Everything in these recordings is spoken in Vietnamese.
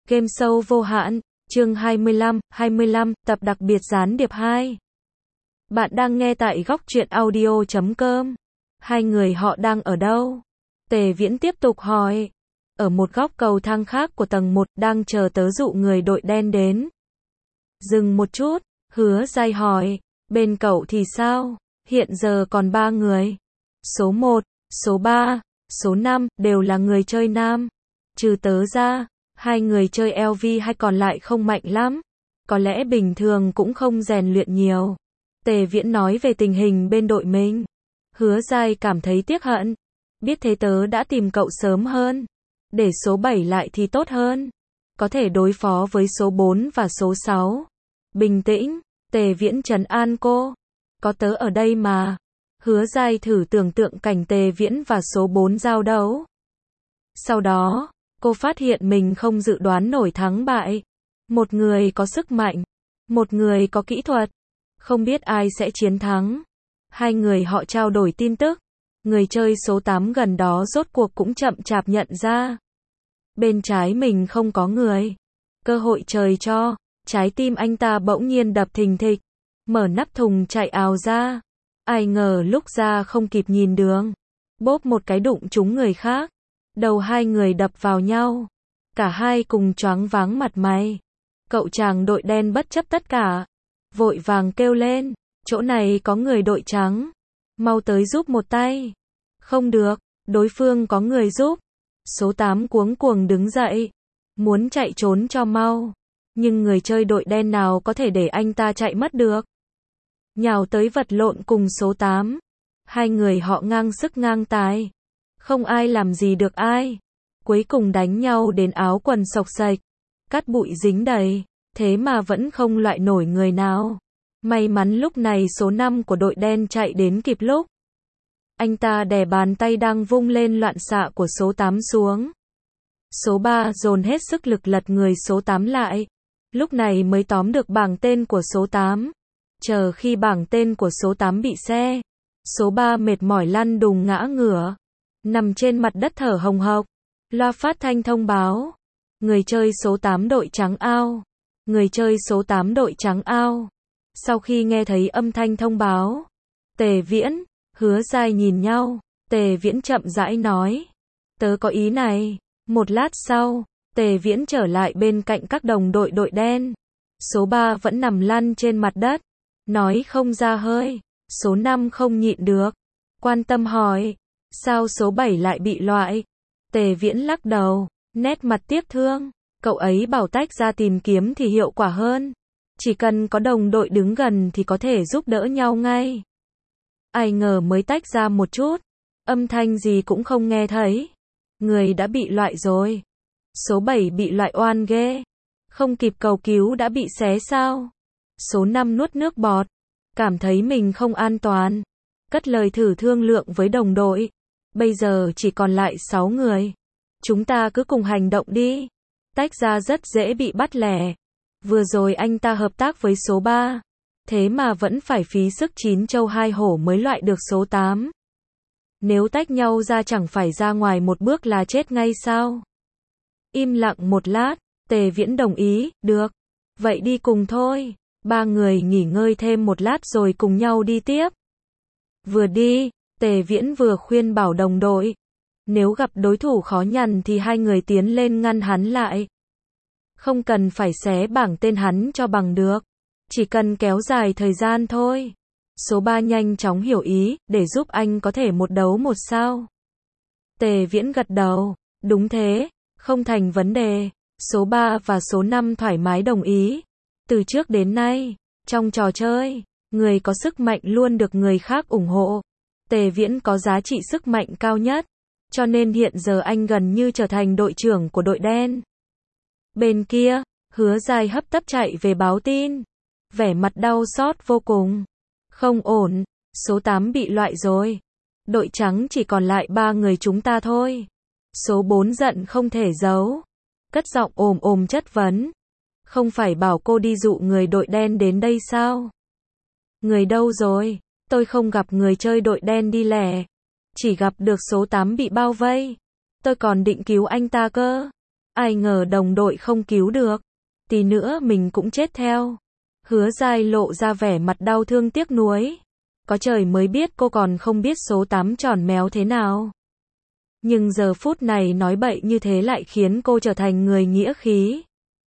Game show vô hạn, chương 25, tập đặc biệt gián điệp 2. Bạn đang nghe tại góc truyện audio.com. Hai người họ đang ở đâu? Tề Viễn tiếp tục hỏi. Ở một góc cầu thang khác của tầng 1, đang chờ tớ dụ người đội đen đến. Dừng một chút, Hứa Giai hỏi, bên cậu thì sao? Hiện giờ còn 3 người. Số 1, số 3, số 5, đều là người chơi nam. Trừ tớ ra, 2 người chơi LV hay còn lại không mạnh lắm. Có lẽ bình thường cũng không rèn luyện nhiều. Tề Viễn nói về tình hình bên đội mình. Hứa Giai cảm thấy tiếc hận. Biết thế tớ đã tìm cậu sớm hơn. Để số 7 lại thì tốt hơn. Có thể đối phó với số 4 và số 6. Bình tĩnh, Tề Viễn trấn an cô. Có tớ ở đây mà. Hứa Giai thử tưởng tượng cảnh Tề Viễn và số 4 giao đấu. Sau đó, cô phát hiện mình không dự đoán nổi thắng bại. Một người có sức mạnh, một người có kỹ thuật. Không biết ai sẽ chiến thắng. Hai người họ trao đổi tin tức. Người chơi số 8 gần đó rốt cuộc cũng chậm chạp nhận ra. Bên trái mình không có người. Cơ hội trời cho. Trái tim anh ta bỗng nhiên đập thình thịch. Mở nắp thùng chạy ào ra. Ai ngờ lúc ra không kịp nhìn đường. Bốp một cái đụng trúng người khác. Đầu hai người đập vào nhau. Cả hai cùng choáng váng mặt mày. Cậu chàng đội đen bất chấp tất cả. Vội vàng kêu lên. Chỗ này có người đội trắng. Mau tới giúp một tay. Không được, đối phương có người giúp. Số 8 cuống cuồng đứng dậy. Muốn chạy trốn cho mau. Nhưng người chơi đội đen nào có thể để anh ta chạy mất được. Nhào tới vật lộn cùng số 8. Hai người họ ngang sức ngang tài. Không ai làm gì được ai. Cuối cùng đánh nhau đến áo quần xộc xệch. Cát bụi dính đầy. Thế mà vẫn không loại nổi người nào. May mắn lúc này số 5 của đội đen chạy đến kịp lúc. Anh ta đè bàn tay đang vung lên loạn xạ của số 8 xuống. Số 3 dồn hết sức lực lật người số 8 lại. Lúc này mới tóm được bảng tên của số 8. Chờ khi bảng tên của số 8 bị xe. Số 3 mệt mỏi lăn đùng ngã ngửa. Nằm trên mặt đất thở hồng hộc. Loa phát thanh thông báo. Người chơi số 8 đội trắng ao. Người chơi số 8 đội trắng ao. Sau khi nghe thấy âm thanh thông báo, Tề Viễn, Hứa Giai nhìn nhau. Tề Viễn chậm rãi nói. Tớ có ý này. Một lát sau, Tề Viễn trở lại bên cạnh các đồng đội đội đen. Số 3 vẫn nằm lăn trên mặt đất. Nói không ra hơi. Số 5 không nhịn được. Quan tâm hỏi. Sao số 7 lại bị loại? Tề Viễn lắc đầu. Nét mặt tiếc thương. Cậu ấy bảo tách ra tìm kiếm thì hiệu quả hơn. Chỉ cần có đồng đội đứng gần thì có thể giúp đỡ nhau ngay. Ai ngờ mới tách ra một chút. Âm thanh gì cũng không nghe thấy. Người đã bị loại rồi. Số 7 bị loại oan ghê. Không kịp cầu cứu đã bị xé sao. Số 5 nuốt nước bọt. Cảm thấy mình không an toàn. Cất lời thử thương lượng với đồng đội. Bây giờ chỉ còn lại 6 người. Chúng ta cứ cùng hành động đi. Tách ra rất dễ bị bắt lẻ. Vừa rồi anh ta hợp tác với số 3. Thế mà vẫn phải phí sức 9 trâu 2 hổ mới loại được số 8. Nếu tách nhau ra chẳng phải ra ngoài một bước là chết ngay sao? Im lặng một lát, Tề Viễn đồng ý, được. Vậy đi cùng thôi. 3 người nghỉ ngơi thêm một lát rồi cùng nhau đi tiếp. Vừa đi, Tề Viễn vừa khuyên bảo đồng đội. Nếu gặp đối thủ khó nhằn thì hai người tiến lên ngăn hắn lại. Không cần phải xé bảng tên hắn cho bằng được. Chỉ cần kéo dài thời gian thôi. Số 3 nhanh chóng hiểu ý, để giúp anh có thể một đấu một sao. Tề Viễn gật đầu. Đúng thế, không thành vấn đề. Số 3 và số 5 thoải mái đồng ý. Từ trước đến nay, trong trò chơi, người có sức mạnh luôn được người khác ủng hộ. Tề Viễn có giá trị sức mạnh cao nhất. Cho nên hiện giờ anh gần như trở thành đội trưởng của đội đen. Bên kia, Hứa Giai hấp tấp chạy về báo tin. Vẻ mặt đau xót vô cùng. Không ổn, số 8 bị loại rồi. Đội trắng chỉ còn lại 3 người chúng ta thôi. Số 4 giận không thể giấu. Cất giọng ồm ồm chất vấn. Không phải bảo cô đi dụ người đội đen đến đây sao? Người đâu rồi? Tôi không gặp người chơi đội đen đi lẻ. Chỉ gặp được số 8 bị bao vây. Tôi còn định cứu anh ta cơ. Ai ngờ đồng đội không cứu được. Tí nữa mình cũng chết theo. Hứa Giai lộ ra vẻ mặt đau thương tiếc nuối. Có trời mới biết cô còn không biết số 8 tròn méo thế nào. Nhưng giờ phút này nói bậy như thế lại khiến cô trở thành người nghĩa khí.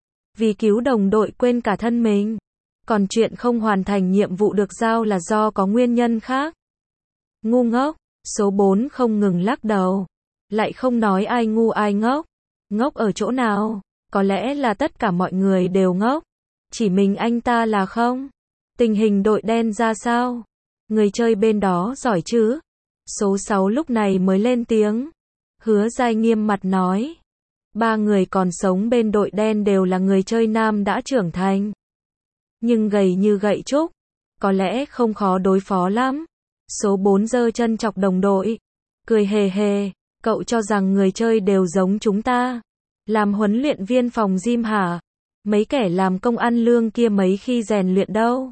Vì cứu đồng đội quên cả thân mình. Còn chuyện không hoàn thành nhiệm vụ được giao là do có nguyên nhân khác. Ngu ngốc, số 4 không ngừng lắc đầu. Lại không nói ai ngu ai ngốc. Ngốc ở chỗ nào? Có lẽ là tất cả mọi người đều ngốc. Chỉ mình anh ta là không. Tình hình đội đen ra sao? Người chơi bên đó giỏi chứ? Số 6 lúc này mới lên tiếng. Hứa Giai nghiêm mặt nói. 3 người còn sống bên đội đen đều là người chơi nam đã trưởng thành. Nhưng gầy như gậy trúc. Có lẽ không khó đối phó lắm. Số 4 giơ chân chọc đồng đội. Cười hề hề. Cậu cho rằng người chơi đều giống chúng ta. Làm huấn luyện viên phòng gym hả? Mấy kẻ làm công ăn lương kia mấy khi rèn luyện đâu.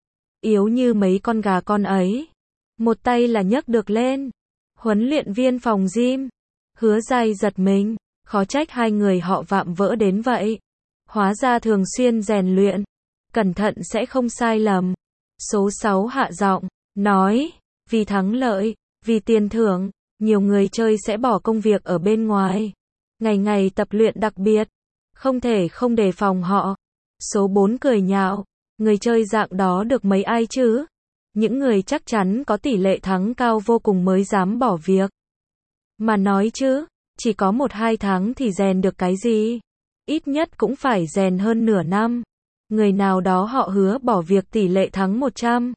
Yếu như mấy con gà con ấy. Một tay là nhấc được lên. Huấn luyện viên phòng gym. Hứa Giai giật mình. Khó trách hai người họ vạm vỡ đến vậy. Hóa ra thường xuyên rèn luyện. Cẩn thận sẽ không sai lầm. Số 6 hạ giọng. Nói. Vì thắng lợi. Vì tiền thưởng. Nhiều người chơi sẽ bỏ công việc ở bên ngoài. Ngày ngày tập luyện đặc biệt. Không thể không đề phòng họ. Số 4 cười nhạo. Người chơi dạng đó được mấy ai chứ? Những người chắc chắn có tỷ lệ thắng cao vô cùng mới dám bỏ việc. Mà nói chứ, chỉ có 1-2 tháng thì rèn được cái gì? Ít nhất cũng phải rèn hơn nửa năm. Người nào đó họ hứa bỏ việc tỷ lệ thắng 100.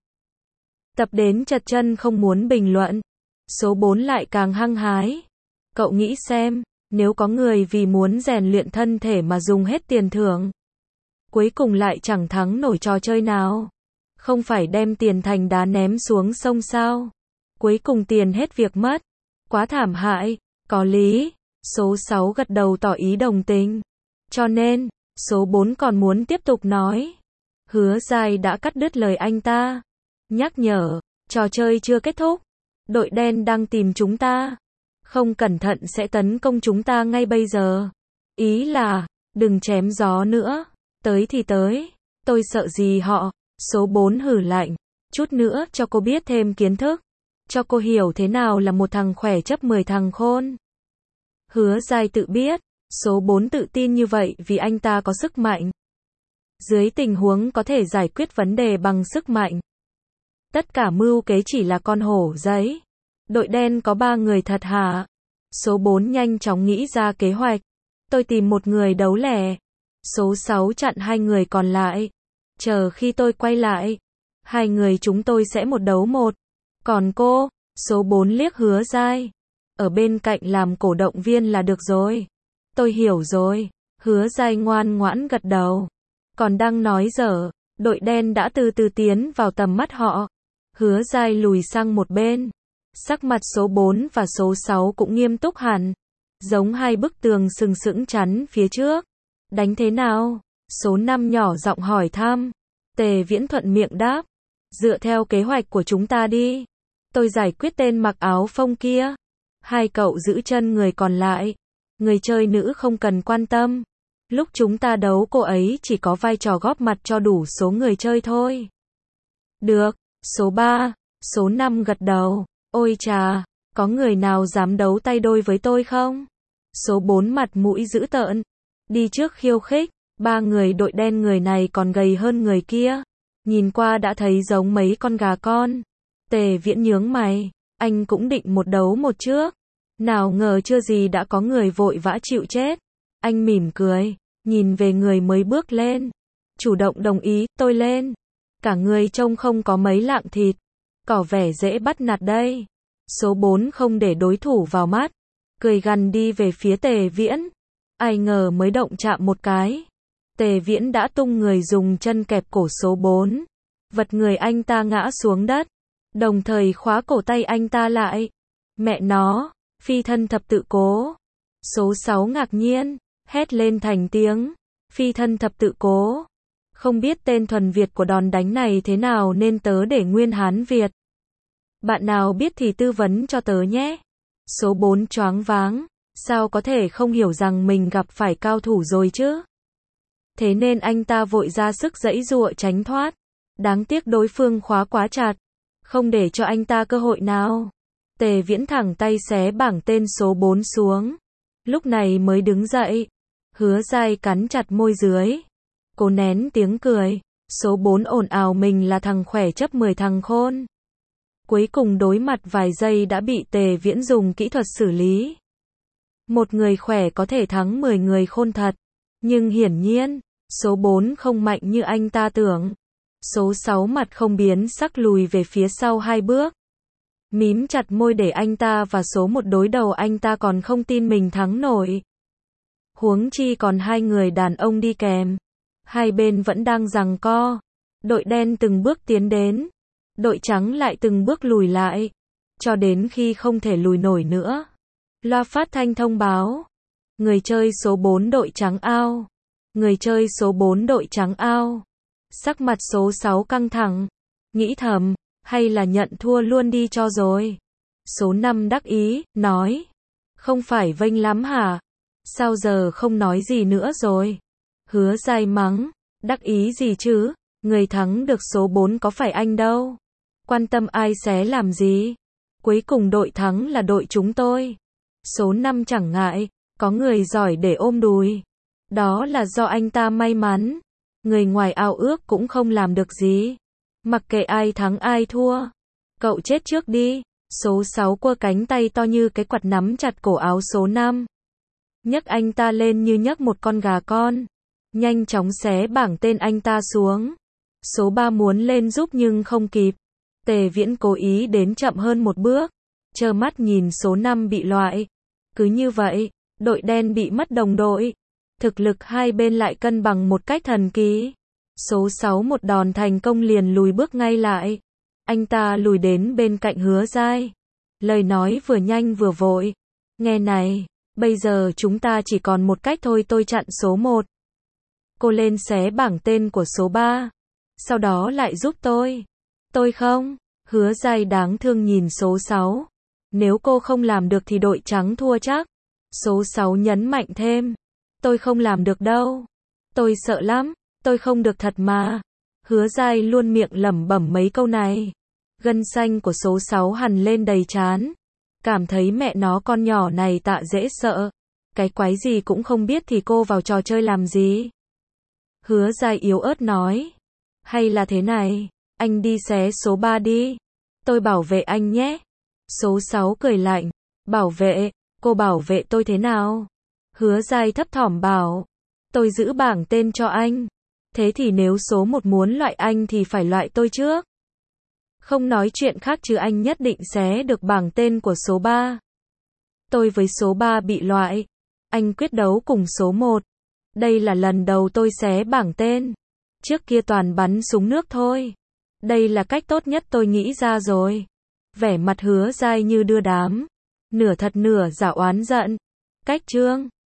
Tập đến chật chân không muốn bình luận. Số 4 lại càng hăng hái. Cậu nghĩ xem, nếu có người vì muốn rèn luyện thân thể mà dùng hết tiền thưởng, cuối cùng lại chẳng thắng nổi trò chơi nào. Không phải đem tiền thành đá ném xuống sông sao? Cuối cùng tiền hết việc mất. Quá thảm hại. Có lý. Số 6 gật đầu tỏ ý đồng tình. Cho nên, số 4 còn muốn tiếp tục nói. Hứa Giai đã cắt đứt lời anh ta. Nhắc nhở, trò chơi chưa kết thúc. Đội đen đang tìm chúng ta. Không cẩn thận sẽ tấn công chúng ta ngay bây giờ. Ý là, đừng chém gió nữa. Tới thì tới. Tôi sợ gì họ. Số 4 hử lạnh. Chút nữa cho cô biết thêm kiến thức. Cho cô hiểu thế nào là một thằng khỏe chấp 10 thằng khôn. Hứa Giai tự biết. Số 4 tự tin như vậy vì anh ta có sức mạnh. Dưới tình huống có thể giải quyết vấn đề bằng sức mạnh. Tất cả mưu kế chỉ là con hổ giấy. Đội đen có 3 người thật hả? Số 4 nhanh chóng nghĩ ra kế hoạch. Tôi tìm một người đấu lẻ. Số 6 chặn 2 người còn lại. Chờ khi tôi quay lại, 2 người chúng tôi sẽ một đấu một. Còn cô, số 4 liếc Hứa Giai. Ở bên cạnh làm cổ động viên là được rồi. Tôi hiểu rồi. Hứa Giai ngoan ngoãn gật đầu. Còn đang nói dở, đội đen đã từ từ tiến vào tầm mắt họ. Hứa Giai lùi sang một bên. Sắc mặt số 4 và số 6 cũng nghiêm túc hẳn. Giống hai bức tường sừng sững chắn phía trước. Đánh thế nào? Số 5 nhỏ giọng hỏi thăm. Tề Viễn thuận miệng đáp. Dựa theo kế hoạch của chúng ta đi. Tôi giải quyết tên mặc áo phông kia. 2 cậu giữ chân người còn lại. Người chơi nữ không cần quan tâm. Lúc chúng ta đấu cô ấy chỉ có vai trò góp mặt cho đủ số người chơi thôi. Được. Số 3, số 5 gật đầu. Ôi chà, có người nào dám đấu tay đôi với tôi không? Số 4 mặt mũi dữ tợn. Đi trước khiêu khích. 3 người đội đen người này còn gầy hơn người kia. Nhìn qua đã thấy giống mấy con gà con. Tề Viễn nhướng mày. Anh cũng định một đấu một trước. Nào ngờ chưa gì đã có người vội vã chịu chết. Anh mỉm cười. Nhìn về người mới bước lên. Chủ động đồng ý, tôi lên. Cả người trông không có mấy lạng thịt. Có vẻ dễ bắt nạt đây. Số 4 không để đối thủ vào mắt. Cười gằn đi về phía Tề Viễn. Ai ngờ mới động chạm một cái. Tề Viễn đã tung người dùng chân kẹp cổ số 4. Vật người anh ta ngã xuống đất. Đồng thời khóa cổ tay anh ta lại. Mẹ nó, phi thân thập tự cố. Số 6 ngạc nhiên. Hét lên thành tiếng. Phi thân thập tự cố. Không biết tên thuần Việt của đòn đánh này thế nào nên tớ để nguyên Hán Việt. Bạn nào biết thì tư vấn cho tớ nhé. Số 4 choáng váng. Sao có thể không hiểu rằng mình gặp phải cao thủ rồi chứ? Thế nên anh ta vội ra sức giãy giụa tránh thoát. Đáng tiếc đối phương khóa quá chặt, không để cho anh ta cơ hội nào. Tề Viễn thẳng tay xé bảng tên số 4 xuống. Lúc này mới đứng dậy. Hứa Giai cắn chặt môi dưới. Cố nén tiếng cười. Số 4 ồn ào mình là thằng khỏe chấp 10 thằng khôn. Cuối cùng đối mặt vài giây đã bị Tề Viễn dùng kỹ thuật xử lý. Một người khỏe có thể thắng 10 người khôn thật. Nhưng hiển nhiên, số 4 không mạnh như anh ta tưởng. Số 6 mặt không biến sắc lùi về phía sau 2 bước. Mím chặt môi để anh ta và số 1 đối đầu, anh ta còn không tin mình thắng nổi. Huống chi còn 2 người đàn ông đi kèm. Hai bên vẫn đang giằng co. Đội đen từng bước tiến đến. Đội trắng lại từng bước lùi lại. Cho đến khi không thể lùi nổi nữa. Loa phát thanh thông báo. Người chơi số 4 đội trắng out. Người chơi số 4 đội trắng out. Sắc mặt số 6 căng thẳng. Nghĩ thầm, hay là nhận thua luôn đi cho rồi. Số 5 đắc ý, nói. Không phải vênh lắm hả? Sao giờ không nói gì nữa rồi? Hứa Giai mắng. Đắc ý gì chứ? Người thắng được số 4 có phải anh đâu. Quan tâm ai xé làm gì? Cuối cùng đội thắng là đội chúng tôi. Số 5 chẳng ngại, có người giỏi để ôm đùi. Đó là do anh ta may mắn. Người ngoài ao ước cũng không làm được gì. Mặc kệ ai thắng ai thua. Cậu chết trước đi. Số 6 quơ cánh tay to như cái quạt nắm chặt cổ áo số 5. Nhấc anh ta lên như nhấc một con gà con. Nhanh chóng xé bảng tên anh ta xuống. Số 3 muốn lên giúp nhưng không kịp. Tề Viễn cố ý đến chậm hơn một bước. Trơ mắt nhìn số 5 bị loại. Cứ như vậy, đội đen bị mất đồng đội. Thực lực hai bên lại cân bằng một cách thần kỳ. Số 6 một đòn thành công liền lùi bước ngay lại. Anh ta lùi đến bên cạnh Hứa Giai. Lời nói vừa nhanh vừa vội. Nghe này, bây giờ chúng ta chỉ còn một cách thôi, tôi chặn số 1. Cô lên xé bảng tên của số 3. Sau đó lại giúp tôi. Tôi không. Hứa Giai đáng thương nhìn số 6. Nếu cô không làm được thì đội trắng thua chắc. Số 6 nhấn mạnh thêm. Tôi không làm được đâu. Tôi sợ lắm. Tôi không được thật mà. Hứa Giai luôn miệng lẩm bẩm mấy câu này. Gân xanh của số 6 hằn lên đầy trán. Cảm thấy mẹ nó con nhỏ này tạ dễ sợ. Cái quái gì cũng không biết thì cô vào trò chơi làm gì. Hứa Giai yếu ớt nói. Hay là thế này, anh đi xé số 3 đi. Tôi bảo vệ anh nhé. Số 6 cười lạnh. Bảo vệ, cô bảo vệ tôi thế nào? Hứa Giai thấp thỏm bảo. Tôi giữ bảng tên cho anh. Thế thì nếu số 1 muốn loại anh thì phải loại tôi trước. Không nói chuyện khác chứ anh nhất định xé được bảng tên của số 3. Tôi với số 3 bị loại. Anh quyết đấu cùng số 1. Đây là lần đầu tôi xé bảng tên. Trước kia toàn bắn súng nước thôi. Đây là cách tốt nhất tôi nghĩ ra rồi. Vẻ mặt Hứa Giai như đưa đám. Nửa thật nửa giả oán giận. Cách trương.